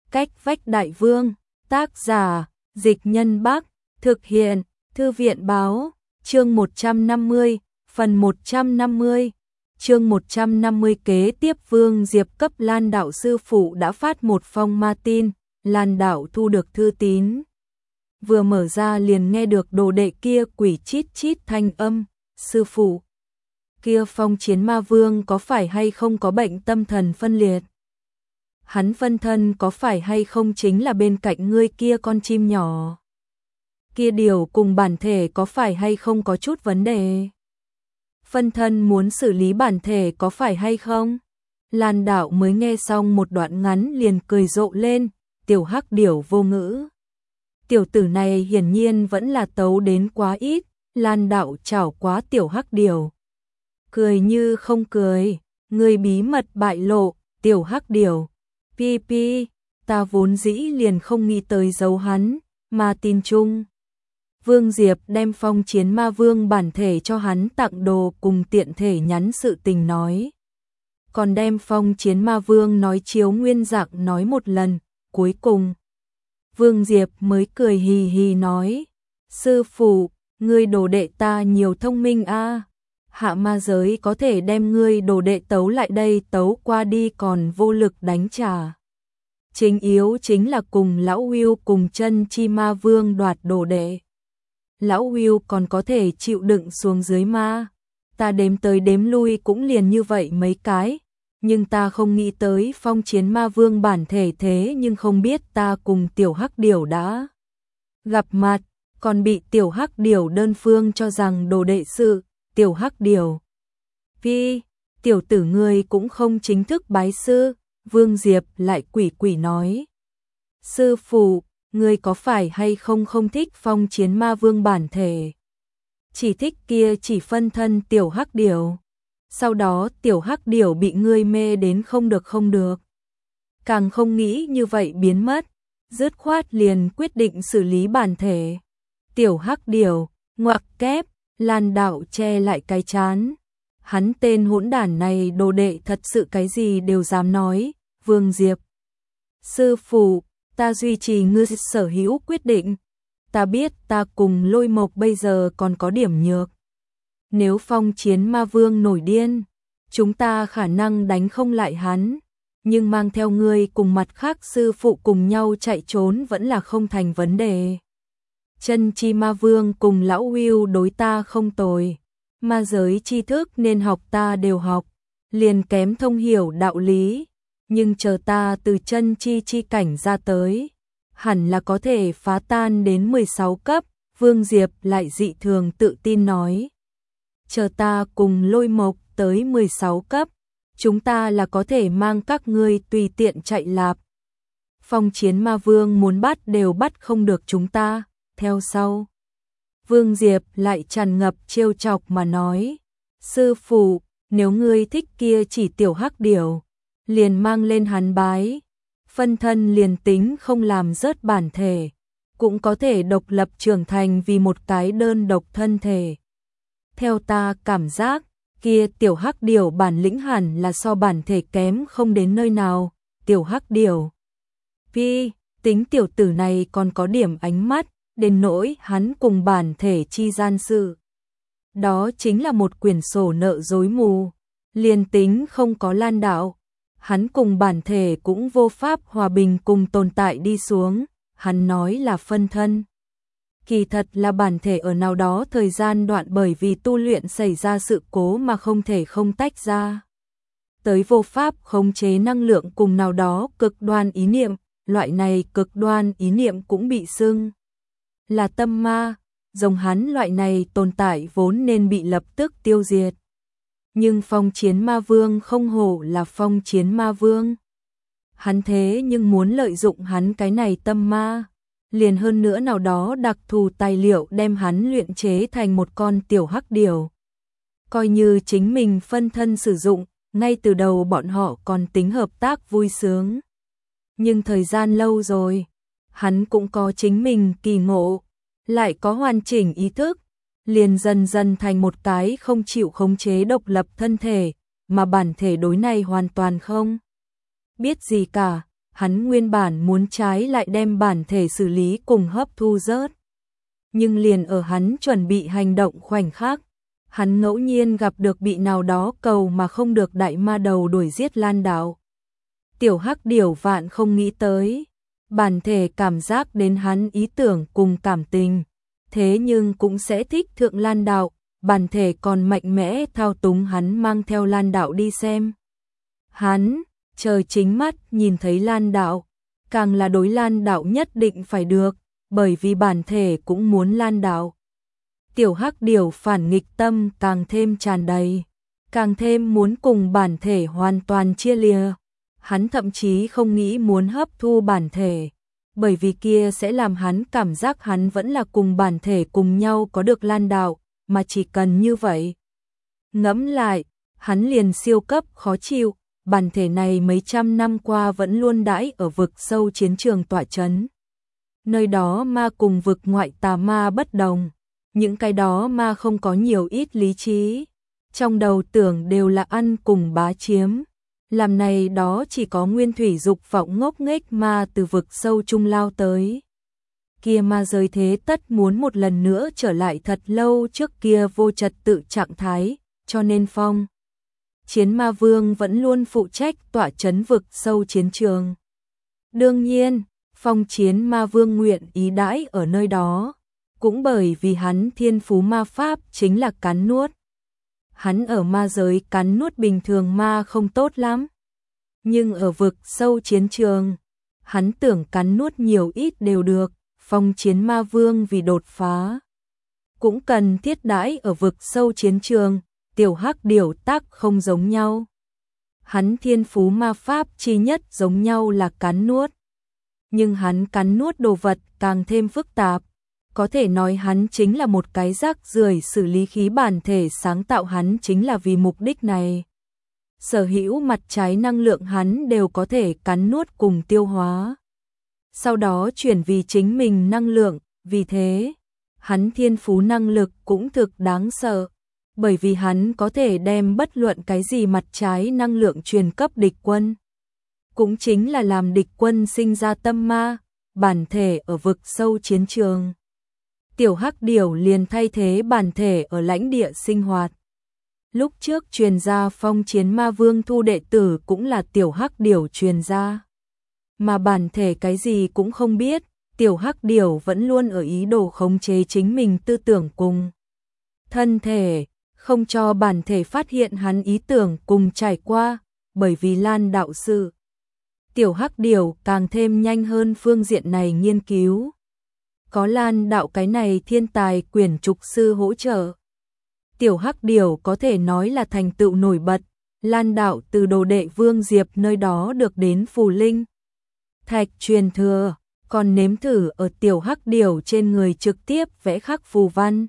Cách vách đại vương, tác giả, Dịch Nhân Bắc, thực hiện, Thư viện báo, chương 150, phần 150. Chương 150 kế tiếp Vương Diệp cấp Lan đạo sư phụ đã phát một phong ma tin, Lan đạo thu được thư tín. Vừa mở ra liền nghe được đồ đệ kia quỷ chít chít thanh âm, sư phụ. Kia Phong Chiến Ma Vương có phải hay không có bệnh tâm thần phân liệt? Hắn phân thân có phải hay không chính là bên cạnh ngươi kia con chim nhỏ? Kia điều cùng bản thể có phải hay không có chút vấn đề? Phân thân muốn xử lý bản thể có phải hay không? Lan đạo mới nghe xong một đoạn ngắn liền cười rộ lên, tiểu hắc điểu vô ngữ. Tiểu tử này hiển nhiên vẫn là tấu đến quá ít, Lan đạo chảo quá tiểu hắc điểu. Cười như không cười, người bí mật bại lộ, tiểu hắc điểu. Pi pi, ta vốn dĩ liền không nghĩ tới giấu hắn, mà tin chung. Vương Diệp đem Phong Chiến Ma Vương bản thể cho hắn tặng đồ cùng tiện thể nhắn sự tình nói. Còn đem Phong Chiến Ma Vương nói chiếu nguyên dạng nói một lần, cuối cùng. Vương Diệp mới cười hì hì nói, sư phụ, ngươi đồ đệ ta nhiều thông minh a, hạ ma giới có thể đem ngươi đồ đệ tấu lại đây tấu qua đi còn vô lực đánh trả. Chính yếu chính là cùng lão Will cùng chân chi ma vương đoạt đồ đệ. Lão Will còn có thể chịu đựng xuống dưới ma. Ta đếm tới đếm lui cũng liền như vậy mấy cái. Nhưng ta không nghĩ tới Phong Chiến Ma Vương bản thể thế nhưng không biết ta cùng tiểu hắc điểu đã gặp mặt. Còn bị tiểu hắc điểu đơn phương cho rằng đồ đệ sự. Tiểu hắc điểu. Vì tiểu tử ngươi cũng không chính thức bái sư. Vương Diệp lại quỷ quỷ nói. Sư phụ, ngươi có phải hay không không thích Phong Chiến Ma Vương bản thể? Chỉ thích kia chỉ phân thân tiểu hắc điểu. Sau đó tiểu hắc điểu bị ngươi mê đến không được. Càng không nghĩ như vậy biến mất. Dứt khoát liền quyết định xử lý bản thể. Tiểu hắc điểu, ngoặc kép, Lan đạo che lại cái chán. Hắn tên hỗn đản này đồ đệ thật sự cái gì đều dám nói. Vương Diệp. Sư phụ, ta duy trì ngươi sở hữu quyết định. Ta biết ta cùng Lôi Mộc bây giờ còn có điểm nhược. Nếu Phong Chiến Ma Vương nổi điên, chúng ta khả năng đánh không lại hắn. Nhưng mang theo ngươi cùng mặt khác sư phụ cùng nhau chạy trốn vẫn là không thành vấn đề. Chân chi ma vương cùng lão Will đối ta không tồi. Ma giới tri thức nên học ta đều học. Liền kém thông hiểu đạo lý. Nhưng chờ ta từ chân chi cảnh ra tới, hẳn là có thể phá tan đến 16 cấp, Vương Diệp lại dị thường tự tin nói. Chờ ta cùng Lôi Mộc tới 16 cấp, chúng ta là có thể mang các ngươi tùy tiện chạy lạp. Phong Chiến Ma Vương muốn bắt đều bắt không được chúng ta, theo sau. Vương Diệp lại tràn ngập trêu chọc mà nói, sư phụ, nếu ngươi thích kia chỉ tiểu hắc điểu, liền mang lên hắn bái, phân thân liền tính không làm rớt bản thể, cũng có thể độc lập trưởng thành vì một cái đơn độc thân thể. Theo ta cảm giác, kia tiểu hắc điểu bản lĩnh hẳn là so bản thể kém không đến nơi nào, tiểu hắc điểu. Vì tính tiểu tử này còn có điểm ánh mắt, đến nỗi hắn cùng bản thể chi gian sự. Đó chính là một quyển sổ nợ dối mù, liền tính không có Lan đạo. Hắn cùng bản thể cũng vô pháp hòa bình cùng tồn tại đi xuống, hắn nói là phân thân. Kỳ thật là bản thể ở nào đó thời gian đoạn bởi vì tu luyện xảy ra sự cố mà không thể không tách ra. Tới vô pháp khống chế năng lượng cùng nào đó cực đoan ý niệm, loại này cực đoan ý niệm cũng bị xưng là tâm ma, giống hắn loại này tồn tại vốn nên bị lập tức tiêu diệt. Nhưng Phong Chiến Ma Vương không hổ là Phong Chiến Ma Vương. Hắn thế nhưng muốn lợi dụng hắn cái này tâm ma, liền hơn nữa nào đó đặc thù tài liệu đem hắn luyện chế thành một con tiểu hắc điểu. Coi như chính mình phân thân sử dụng, ngay từ đầu bọn họ còn tính hợp tác vui sướng. Nhưng thời gian lâu rồi, hắn cũng có chính mình kỳ ngộ, lại có hoàn chỉnh ý thức. Liền dần dần thành một cái không chịu khống chế độc lập thân thể, mà bản thể đối này hoàn toàn không biết gì cả, hắn nguyên bản muốn trái lại đem bản thể xử lý cùng hấp thu rớt. Nhưng liền ở hắn chuẩn bị hành động khoảnh khắc, hắn ngẫu nhiên gặp được bị nào đó cầu mà không được đại ma đầu đuổi giết Lan Đạo. Tiểu Hắc Điểu vạn không nghĩ tới, bản thể cảm giác đến hắn ý tưởng cùng cảm tình, thế nhưng cũng sẽ thích thượng Lan Đạo, bản thể còn mạnh mẽ thao túng hắn mang theo Lan Đạo đi xem. Hắn, trời chính mắt nhìn thấy Lan Đạo, càng là đối Lan Đạo nhất định phải được, bởi vì bản thể cũng muốn Lan Đạo. Tiểu Hắc Điểu phản nghịch tâm càng thêm tràn đầy, càng thêm muốn cùng bản thể hoàn toàn chia lìa. Hắn thậm chí không nghĩ muốn hấp thu bản thể, bởi vì kia sẽ làm hắn cảm giác hắn vẫn là cùng bản thể cùng nhau có được Lan Đạo, mà chỉ cần như vậy. Ngẫm lại, hắn liền siêu cấp khó chịu, bản thể này mấy trăm năm qua vẫn luôn đãi ở vực sâu chiến trường tọa trấn. Nơi đó ma cùng vực ngoại tà ma bất đồng, những cái đó ma không có nhiều ít lý trí, trong đầu tưởng đều là ăn cùng bá chiếm. Làm này đó chỉ có nguyên thủy dục vọng ngốc nghếch ma từ vực sâu trung lao tới. Kia ma giới thế tất muốn một lần nữa trở lại thật lâu trước kia vô trật tự trạng thái, cho nên Phong Chiến Ma Vương vẫn luôn phụ trách tọa trấn vực sâu chiến trường. Đương nhiên, Phong Chiến Ma Vương nguyện ý đãi ở nơi đó, cũng bởi vì hắn thiên phú ma pháp chính là cắn nuốt. Hắn ở ma giới cắn nuốt bình thường ma không tốt lắm. Nhưng ở vực sâu chiến trường, hắn tưởng cắn nuốt nhiều ít đều được, Phong Chiến Ma Vương vì đột phá. Cũng cần thiết đãi ở vực sâu chiến trường, Tiểu Hắc Điểu tác không giống nhau. Hắn thiên phú ma pháp chi nhất giống nhau là cắn nuốt. Nhưng hắn cắn nuốt đồ vật càng thêm phức tạp. Có thể nói hắn chính là một cái rác rưởi xử lý khí bản thể sáng tạo hắn chính là vì mục đích này. Sở hữu mặt trái năng lượng hắn đều có thể cắn nuốt cùng tiêu hóa. Sau đó chuyển vì chính mình năng lượng, vì thế, hắn thiên phú năng lực cũng thực đáng sợ. Bởi vì hắn có thể đem bất luận cái gì mặt trái năng lượng truyền cấp địch quân. Cũng chính là làm địch quân sinh ra tâm ma, bản thể ở vực sâu chiến trường. Tiểu Hắc Điểu liền thay thế bản thể ở lãnh địa sinh hoạt. Lúc trước truyền ra Phong Chiến Ma Vương thu đệ tử cũng là Tiểu Hắc Điểu truyền ra. Mà bản thể cái gì cũng không biết, Tiểu Hắc Điểu vẫn luôn ở ý đồ khống chế chính mình tư tưởng cùng thân thể, không cho bản thể phát hiện hắn ý tưởng cùng trải qua, bởi vì Lan Đạo sự. Tiểu Hắc Điểu càng thêm nhanh hơn phương diện này nghiên cứu. Có Lan Đạo cái này thiên tài quyển trục sư hỗ trợ. Tiểu Hắc Điểu có thể nói là thành tựu nổi bật, Lan Đạo từ đồ đệ Vương Diệp nơi đó được đến phù linh thạch truyền thừa, còn nếm thử ở Tiểu Hắc Điểu trên người trực tiếp vẽ khắc phù văn.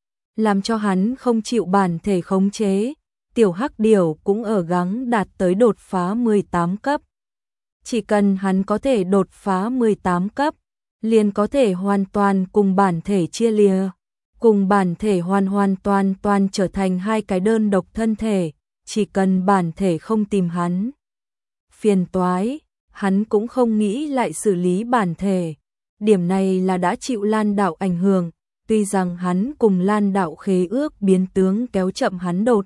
Làm cho hắn không chịu bản thể khống chế, Tiểu Hắc Điểu cũng ở gắng đạt tới đột phá 18 cấp. Chỉ cần hắn có thể đột phá 18 cấp, liền có thể hoàn toàn cùng bản thể chia lìa, cùng bản thể hoàn toàn trở thành hai cái đơn độc thân thể, chỉ cần bản thể không tìm hắn phiền toái, hắn cũng không nghĩ lại xử lý bản thể. Điểm này là đã chịu Lan Đạo ảnh hưởng, tuy rằng hắn cùng Lan Đạo khế ước biến tướng kéo chậm hắn đột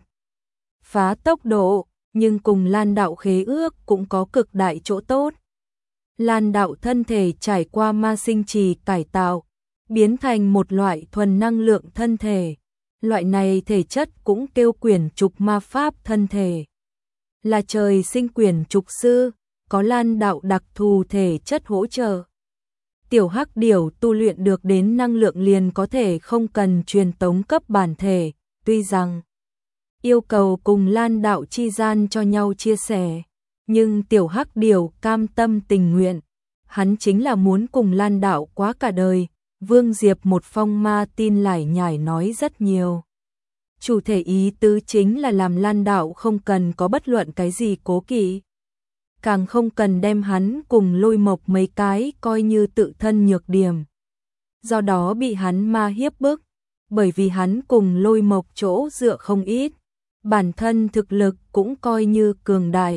phá tốc độ, nhưng cùng Lan Đạo khế ước cũng có cực đại chỗ tốt. Lan Đạo thân thể trải qua ma sinh trì cải tạo, biến thành một loại thuần năng lượng thân thể. Loại này thể chất cũng kêu quyển trục ma pháp thân thể. Là trời sinh quyển trục sư, có Lan Đạo đặc thù thể chất hỗ trợ. Tiểu Hắc Điểu tu luyện được đến năng lượng liền có thể không cần truyền tống cấp bản thể, tuy rằng yêu cầu cùng Lan Đạo chi gian cho nhau chia sẻ, nhưng Tiểu Hắc Điểu cam tâm tình nguyện, hắn chính là muốn cùng Lan Đạo quá cả đời. Vương Diệp một phong ma tin lải nhải nói rất nhiều. Chủ thể ý tứ chính là làm Lan Đạo không cần có bất luận cái gì cố kỵ, càng không cần đem hắn cùng Lôi Mộc mấy cái coi như tự thân nhược điểm. Do đó bị hắn ma hiếp bức, bởi vì hắn cùng Lôi Mộc chỗ dựa không ít, bản thân thực lực cũng coi như cường đại,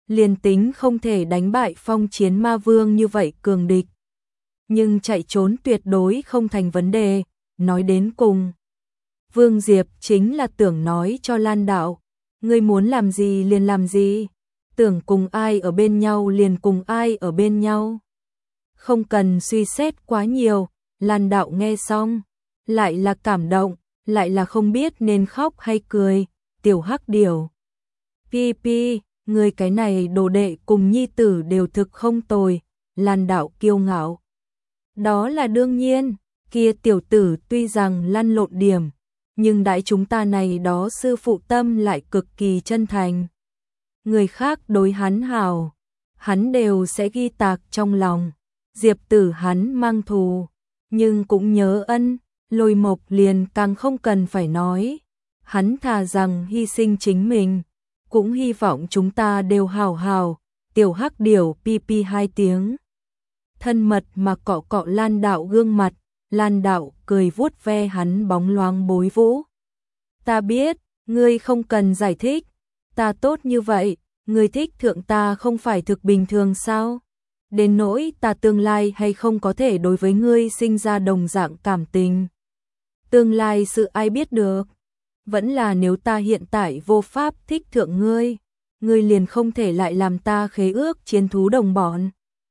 Liền tính không thể đánh bại Phong Chiến Ma Vương như vậy cường địch, nhưng chạy trốn tuyệt đối không thành vấn đề. Nói đến cùng, Vương Diệp chính là tưởng nói cho Lan Đạo, ngươi muốn làm gì liền làm gì, tưởng cùng ai ở bên nhau liền cùng ai ở bên nhau. Không cần suy xét quá nhiều. Lan Đạo nghe xong, lại là cảm động, lại là không biết nên khóc hay cười. Tiểu Hắc Điểu, Pi Pi, người cái này đồ đệ cùng nhi tử đều thực không tồi. Lan Đạo kiêu ngạo. Đó là đương nhiên, kia tiểu tử tuy rằng lăn lộn điểm, nhưng đãi chúng ta này đó sư phụ tâm lại cực kỳ chân thành. Người khác đối hắn hảo, hắn đều sẽ ghi tạc trong lòng. Diệp Tử hắn mang thù, nhưng cũng nhớ ân. Lôi Mộc liền càng không cần phải nói, hắn thà rằng hy sinh chính mình, cũng hy vọng chúng ta đều hảo hảo. Tiểu Hắc Điểu pi pi hai tiếng, thân mật mà cọ cọ Lan Đạo gương mặt. Lan Đạo cười vuốt ve hắn bóng loáng bối vũ. Ta biết, ngươi không cần giải thích, ta tốt như vậy, ngươi thích thượng ta không phải thực bình thường sao? Đến nỗi ta tương lai hay không có thể đối với ngươi sinh ra đồng dạng cảm tình. Tương lai sự ai biết được, vẫn là nếu ta hiện tại vô pháp thích thượng ngươi, ngươi liền không thể lại làm ta khế ước chiến thú đồng bọn.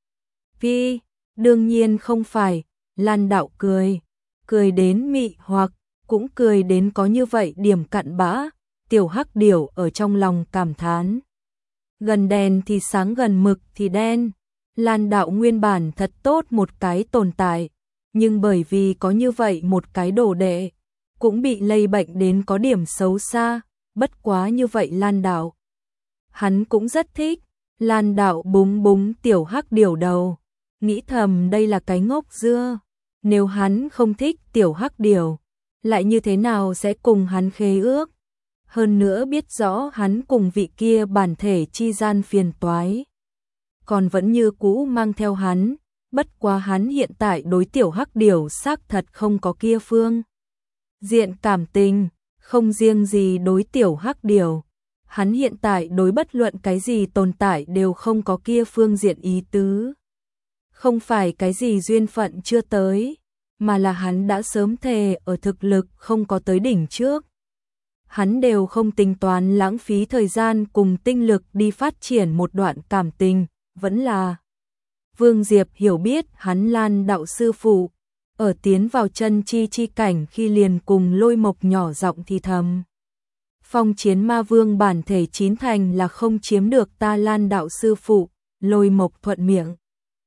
Phi, đương nhiên không phải. Lan Đạo cười đến mị hoặc, cũng cười đến có như vậy điểm cặn bã. Tiểu Hắc Điểu ở trong lòng cảm thán. Gần đèn thì sáng, gần mực thì đen. Lan Đạo nguyên bản thật tốt một cái tồn tại, nhưng bởi vì có như vậy một cái đồ đệ, cũng bị lây bệnh đến có điểm xấu xa. Bất quá như vậy Lan Đạo, hắn cũng rất thích. Lan Đạo búng búng Tiểu Hắc Điểu đầu, nghĩ thầm đây là cái ngốc dưa. Nếu hắn không thích Tiểu Hắc Điểu, lại như thế nào sẽ cùng hắn khế ước? Hơn nữa biết rõ hắn cùng vị kia bản thể chi gian phiền toái, còn vẫn như cũ mang theo hắn. Bất quá hắn hiện tại đối Tiểu Hắc Điểu xác thật không có kia phương diện cảm tình, không riêng gì đối Tiểu Hắc Điểu, hắn hiện tại đối bất luận cái gì tồn tại đều không có kia phương diện ý tứ. Không phải cái gì duyên phận chưa tới, mà là hắn đã sớm thề ở thực lực không có tới đỉnh trước, hắn đều không tính toán lãng phí thời gian cùng tinh lực đi phát triển một đoạn cảm tình. Vẫn là Vương Diệp hiểu biết hắn Lan Đạo sư phụ, ở tiến vào chân chi chi cảnh khi liền cùng Lôi Mộc nhỏ giọng thì thầm. Phong Chiến Ma Vương bản thể chín thành là không chiếm được ta Lan Đạo sư phụ. Lôi Mộc thuận miệng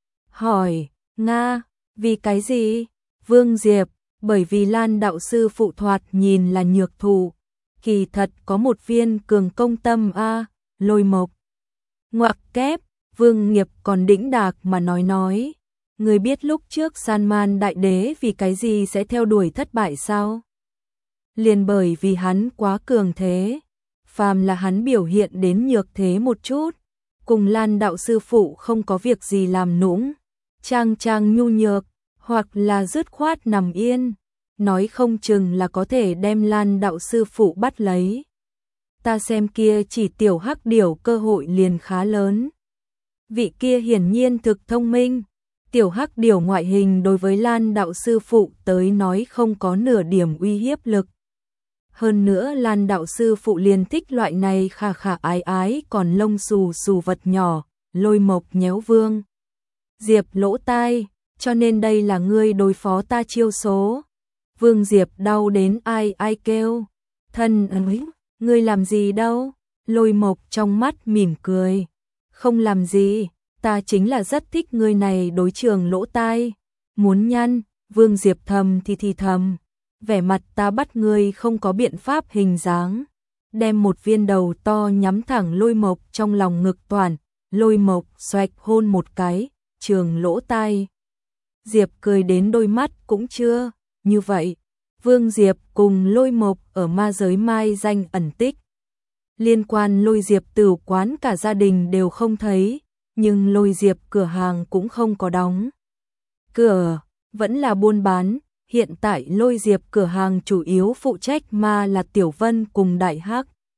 hỏi, Nga, vì cái gì? Vương Diệp, bởi vì Lan Đạo sư phụ thoạt nhìn là nhược thù, kỳ thật có một viên cường công tâm a. Lôi Mộc ngoặc kép. Vương Nghiệp còn đĩnh đạc mà nói, người biết lúc trước San Man Đại Đế vì cái gì sẽ theo đuổi thất bại sao? Liền bởi vì hắn quá cường thế, phàm là hắn biểu hiện đến nhược thế một chút, cùng Lan Đạo sư phụ không có việc gì làm nũng, trang nhu nhược, hoặc là dứt khoát nằm yên, nói không chừng là có thể đem Lan Đạo sư phụ bắt lấy. Ta xem kia chỉ Tiểu Hắc Điểu cơ hội liền khá lớn. Vị kia hiển nhiên thực thông minh. Tiểu Hắc Điểu ngoại hình đối với Lan Đạo sư phụ tới nói không có nửa điểm uy hiếp lực. Hơn nữa Lan Đạo sư phụ liền thích loại này khà khà ái ái còn lông xù xù vật nhỏ. Lôi Mộc nhéo Vương Diệp lỗ tai, cho nên đây là ngươi đối phó ta chiêu số. Vương Diệp đau đến ai kêu. Thân ấy, ngươi làm gì đâu? Lôi Mộc trong mắt mỉm cười. Không làm gì, ta chính là rất thích ngươi này đối trường lỗ tai. Muốn nhăn, Vương Diệp thầm thì thầm. Vẻ mặt ta bắt ngươi không có biện pháp hình dáng. Đem một viên đầu to nhắm thẳng Lôi Mộc trong lòng ngực toàn. Lôi Mộc xoạch hôn một cái, trường lỗ tai. Diệp cười đến đôi mắt cũng chưa. Như vậy, Vương Diệp cùng Lôi Mộc ở ma giới mai danh ẩn tích. Liên quan Lôi Diệp tử quán cả gia đình đều không thấy, nhưng Lôi Diệp cửa hàng cũng không có đóng. Cửa, vẫn là buôn bán, hiện tại Lôi Diệp cửa hàng chủ yếu phụ trách mà là Tiểu Vân cùng Đại Hắc.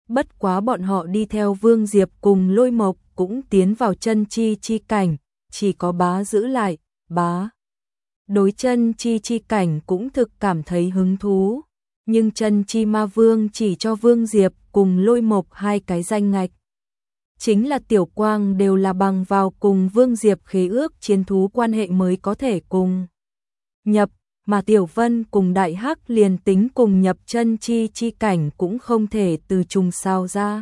Bất quá bọn họ đi theo Vương Diệp cùng Lôi Mộc cũng tiến vào chân chi cảnh, chỉ có Bá giữ lại, Bá đối chân chi cảnh cũng thực cảm thấy hứng thú, nhưng chân chi ma vương chỉ cho Vương Diệp cùng Lôi Mộc 2 cái danh ngạch. Chính là Tiểu Quang đều là bằng vào cùng Vương Diệp khế ước chiến thú quan hệ mới có thể cùng nhập, mà Tiểu Vân cùng Đại Hắc liền tính cùng nhập chân chi cảnh cũng không thể từ trùng sao ra.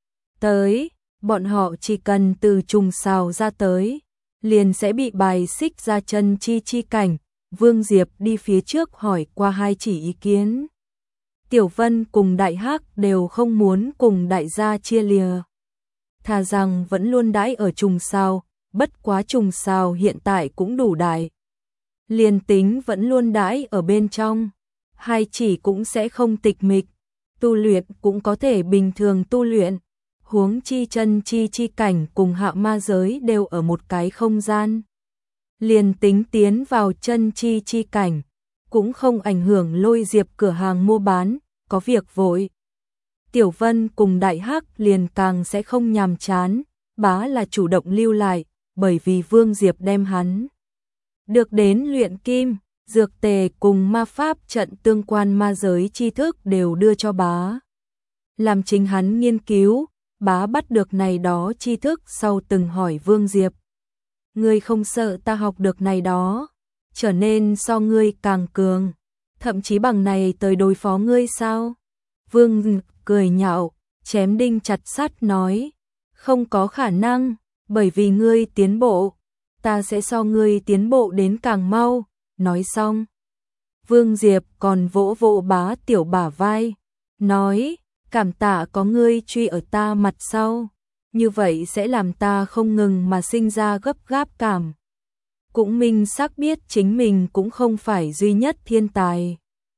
Tới, bọn họ chỉ cần từ trùng sao ra tới, liền sẽ bị bài xích ra chân chi cảnh. Vương Diệp đi phía trước hỏi qua 2 chỉ ý kiến. Tiểu Vân cùng Đại Hắc đều không muốn cùng đại gia chia lìa, thà rằng vẫn luôn đãi ở trùng sao, bất quá trùng sao hiện tại cũng đủ đại. Liền tính vẫn luôn đãi ở bên trong, 2 chỉ cũng sẽ không tịch mịch, tu luyện cũng có thể bình thường tu luyện, huống chi chân chi cảnh cùng hạ ma giới đều ở một cái không gian. Liền tính tiến vào chân chi cảnh, cũng không ảnh hưởng Lôi Diệp cửa hàng mua bán, có việc vội. Tiểu Vân cùng Đại Hắc liền càng sẽ không nhàm chán, Bá là chủ động lưu lại, bởi vì Vương Diệp đem hắn được đến luyện kim, dược tề cùng ma pháp trận tương quan ma giới tri thức đều đưa cho Bá. Làm chính hắn nghiên cứu, Bá bắt được này đó tri thức sau từng hỏi Vương Diệp. Ngươi không sợ ta học được này đó, trở nên so ngươi càng cường, thậm chí bằng này tới đối phó ngươi sao? Vương cười nhạo, chém đinh chặt sắt nói, không có khả năng, bởi vì ngươi tiến bộ, ta sẽ so ngươi tiến bộ đến càng mau. Nói xong, Vương Diệp còn vỗ vỗ Bá tiểu bả vai, nói, cảm tạ có ngươi truy ở ta mặt sau, như vậy sẽ làm ta không ngừng mà sinh ra gấp gáp cảm. Cũng minh xác biết chính mình cũng không phải duy nhất thiên tài.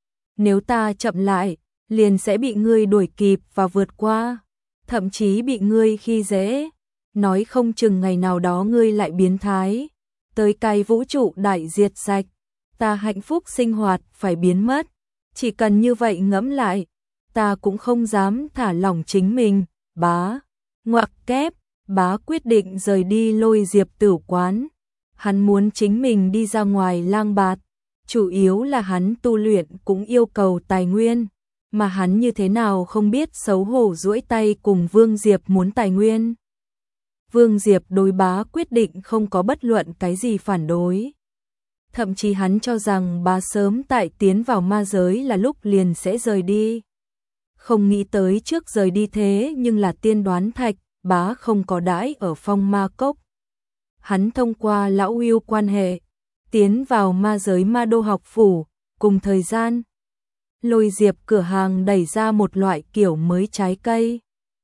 Nếu ta chậm lại, liền sẽ bị ngươi đuổi kịp và vượt qua, thậm chí bị ngươi khi dễ. Nói không chừng ngày nào đó ngươi lại biến thái, tới cái vũ trụ đại diệt sạch, ta hạnh phúc sinh hoạt phải biến mất. Chỉ cần như vậy ngẫm lại, ta cũng không dám thả lỏng chính mình. Bá, ngoặc kép, Bá quyết định rời đi Lôi Diệp tử quán. Hắn muốn chính mình đi ra ngoài lang bạt, chủ yếu là hắn tu luyện cũng yêu cầu tài nguyên, mà hắn như thế nào không biết xấu hổ duỗi tay cùng Vương Diệp muốn tài nguyên. Vương Diệp đối Bá quyết định không có bất luận cái gì phản đối. Thậm chí hắn cho rằng Bá sớm tại tiến vào ma giới là lúc liền sẽ rời đi. Không nghĩ tới trước rời đi thế nhưng là tiên đoán thạch, Bá không có đãi ở phong ma cốc. Hắn thông qua lão Hưu quan hệ, tiến vào ma giới ma đô học phủ, cùng thời gian. Lôi Diệp cửa hàng đẩy ra một loại kiểu mới trái cây.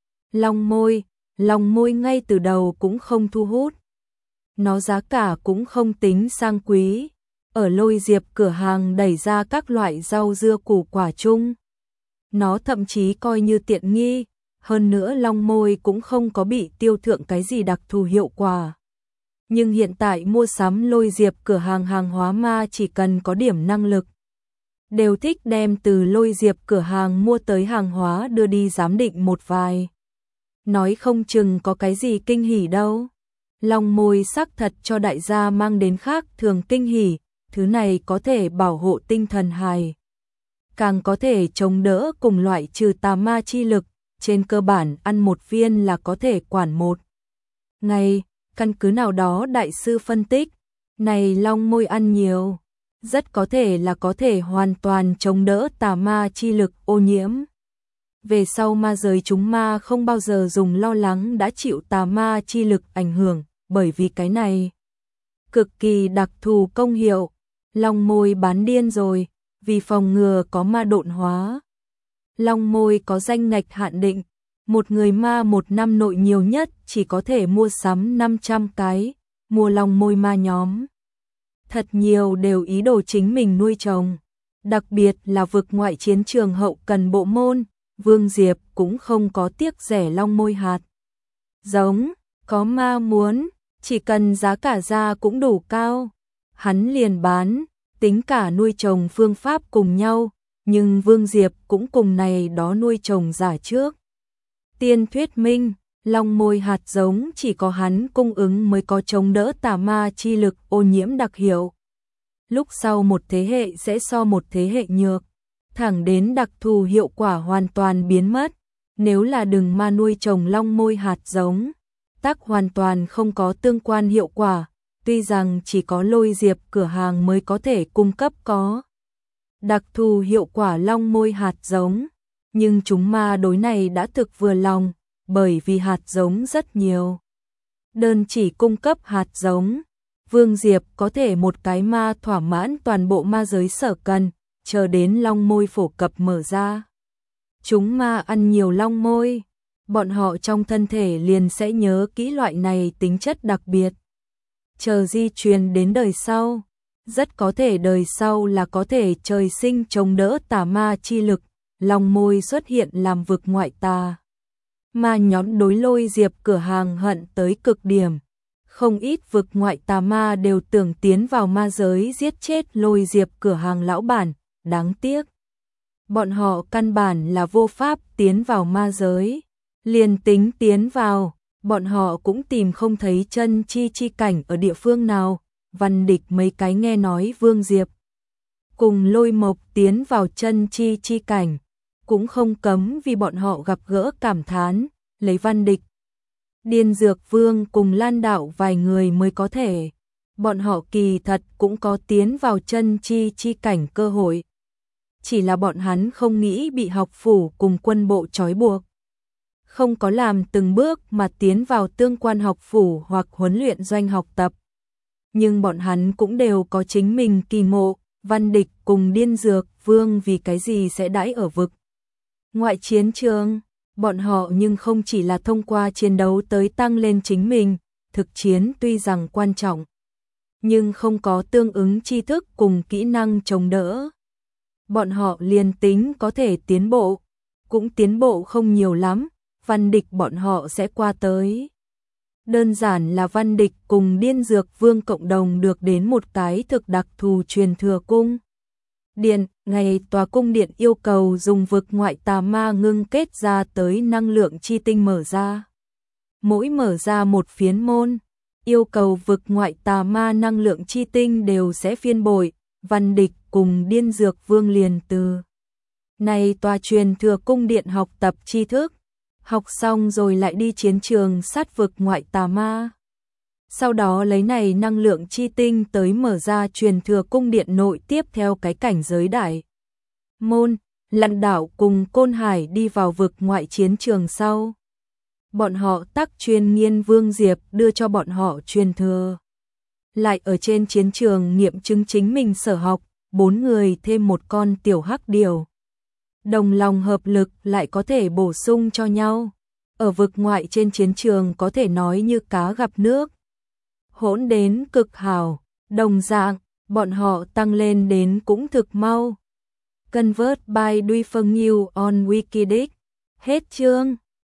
Long môi ngay từ đầu cũng không thu hút. Nó giá cả cũng không tính sang quý. Ở Lôi Diệp cửa hàng đẩy ra các loại rau dưa củ quả chung. Nó thậm chí coi như tiện nghi, hơn nữa long môi cũng không có bị tiêu thượng cái gì đặc thù hiệu quả. Nhưng hiện tại mua sắm Lôi Diệp cửa hàng hàng hóa ma chỉ cần có điểm năng lực, đều thích đem từ Lôi Diệp cửa hàng mua tới hàng hóa đưa đi giám định một vài. Nói không chừng có cái gì kinh hỉ đâu. Long môi xác thật cho đại gia mang đến khác thường kinh hỉ, thứ này có thể bảo hộ tinh thần hài, càng có thể chống đỡ cùng loại trừ tà ma chi lực, trên cơ bản ăn một viên là có thể quản một ngày. Căn cứ nào đó đại sư phân tích, này long môi ăn nhiều, rất có thể là có thể hoàn toàn chống đỡ tà ma chi lực ô nhiễm. Về sau ma giới chúng ma không bao giờ dùng lo lắng đã chịu tà ma chi lực ảnh hưởng, bởi vì cái này cực kỳ đặc thù công hiệu. Long môi bán điên rồi, vì phòng ngừa có ma độn hóa. Long môi có danh ngạch hạn định, một người ma một năm nội nhiều nhất chỉ có thể mua sắm 500 cái, mua long môi ma nhóm. Thật nhiều đều ý đồ chính mình nuôi trồng, đặc biệt là vực ngoại chiến trường hậu cần bộ môn, Vương Diệp cũng không có tiếc rẻ long môi hạt. Giống, có ma muốn, chỉ cần giá cả ra cũng đủ cao, hắn liền bán, tính cả nuôi trồng phương pháp cùng nhau, nhưng Vương Diệp cũng cùng này đó nuôi trồng giả trước. Tiên thuyết minh, long môi hạt giống chỉ có hắn cung ứng mới có chống đỡ tà ma chi lực ô nhiễm đặc hiệu. Lúc sau một thế hệ sẽ so một thế hệ nhược, thẳng đến đặc thù hiệu quả hoàn toàn biến mất. Nếu là đừng ma nuôi trồng long môi hạt giống, tắc hoàn toàn không có tương quan hiệu quả, tuy rằng chỉ có Lôi Diệp cửa hàng mới có thể cung cấp có đặc thù hiệu quả long môi hạt giống, nhưng chúng ma đối này đã thực vừa lòng, bởi vì hạt giống rất nhiều. Đơn chỉ cung cấp hạt giống, Vương Diệp có thể một cái ma thỏa mãn toàn bộ ma giới sở cần, chờ đến long môi phổ cập mở ra. Chúng ma ăn nhiều long môi, bọn họ trong thân thể liền sẽ nhớ kỹ loại này tính chất đặc biệt. Chờ di truyền đến đời sau, rất có thể đời sau là có thể trời sinh chống đỡ tà ma chi lực, long môi xuất hiện làm vực ngoại tà. Ma nhóm đối Lôi Diệp cửa hàng hận tới cực điểm. Không ít vực ngoại tà ma đều tưởng tiến vào ma giới giết chết Lôi Diệp cửa hàng lão bản, đáng tiếc. Bọn họ căn bản là vô pháp tiến vào ma giới. Liền tính tiến vào, bọn họ cũng tìm không thấy chân chi cảnh ở địa phương nào. Văn Địch mấy cái nghe nói Vương Diệp cùng Lôi Mộc tiến vào chân chi cảnh, cũng không cấm vì bọn họ gặp gỡ cảm thán, lấy Văn Địch, Điên Dược Vương cùng Lan Đạo vài người mới có thể. Bọn họ kỳ thật cũng có tiến vào chân chi cảnh cơ hội. Chỉ là bọn hắn không nghĩ bị học phủ cùng quân bộ trói buộc. Không có làm từng bước mà tiến vào tương quan học phủ hoặc huấn luyện doanh học tập. Nhưng bọn hắn cũng đều có chính mình kỳ ngộ, Văn Địch cùng Điên Dược Vương vì cái gì sẽ đãi ở vực ngoại chiến trường. Bọn họ nhưng không chỉ là thông qua chiến đấu tới tăng lên chính mình, thực chiến tuy rằng quan trọng, nhưng không có tương ứng tri thức cùng kỹ năng chống đỡ. Bọn họ liền tính có thể tiến bộ, cũng tiến bộ không nhiều lắm, Văn Địch bọn họ sẽ qua tới. Đơn giản là Văn Địch cùng Điên Dược Vương cộng đồng được đến một cái thực đặc thù truyền thừa cung điện, ngày tòa cung điện yêu cầu dùng vực ngoại tà ma ngưng kết ra tới năng lượng chi tinh mở ra. Mỗi mở ra một phiến môn, yêu cầu vực ngoại tà ma năng lượng chi tinh đều sẽ phiên bội. Văn Địch cùng Điên Dược Vương liền từ này tòa truyền thừa cung điện học tập tri thức, học xong rồi lại đi chiến trường sát vực ngoại tà ma. Sau đó lấy này năng lượng chi tinh tới mở ra truyền thừa cung điện nội tiếp theo cái cảnh giới đại môn. Lặn Đảo cùng Côn Hải đi vào vực ngoại chiến trường sau. Bọn họ tắc chuyên nghiên Vương Diệp đưa cho bọn họ truyền thừa. Lại ở trên chiến trường nghiệm chứng chính mình sở học, 4 người thêm một con tiểu hắc điều. Đồng lòng hợp lực lại có thể bổ sung cho nhau. Ở vực ngoại trên chiến trường có thể nói như cá gặp nước. Hỗn đến cực hảo, đồng dạng, bọn họ tăng lên đến cũng thực mau. Convert by Duy Phân New on Wikidic. Hết chương.